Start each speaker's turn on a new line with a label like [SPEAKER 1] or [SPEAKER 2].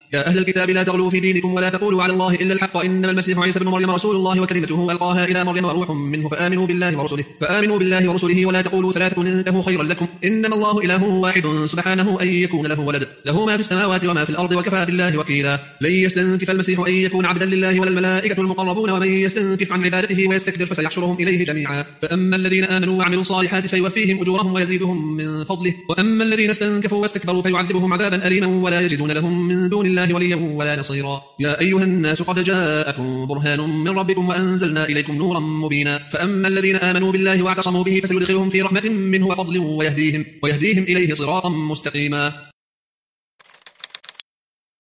[SPEAKER 1] يا أهل الكتاب لا تغلوا في دينكم ولا تقولوا على الله إلا الحق إنما المسيح عيسى ابن مريم رسول الله وكلمته ألقاها إلى مريم وروح منه فآمنوا بالله ورسله ولا تقولوا ثلاثة انتهوا خيرا لكم إنما الله إله واحد سبحانه أن يكون له ولد له ما في السماوات وما في الأرض وكفى بالله وكيلا لن يستنكف المسيح أن يكون عبدا لله ولا الملائكة المقربون ومن يستنكف عن عبادته ويستكبر فسيحشرهم إليه جميعا فأما الذين آمنوا وعملوا الصالحات فيوفيهم أجورهم ويزيدهم من فضله وأما الذين استنكفوا واستكبروا فيعذبهم عذابا أليما ولا يجدون لهم من دون الله وليا ولا نصيرا يا أيها الناس قد جاءكم برهان من ربكم وأنزلنا إليكم نورا مبينا فأما الذين آمنوا بالله واعتصموا به فسيدخلهم في رحمة منه وفضل ويهديهم إليه صراطا مستقيما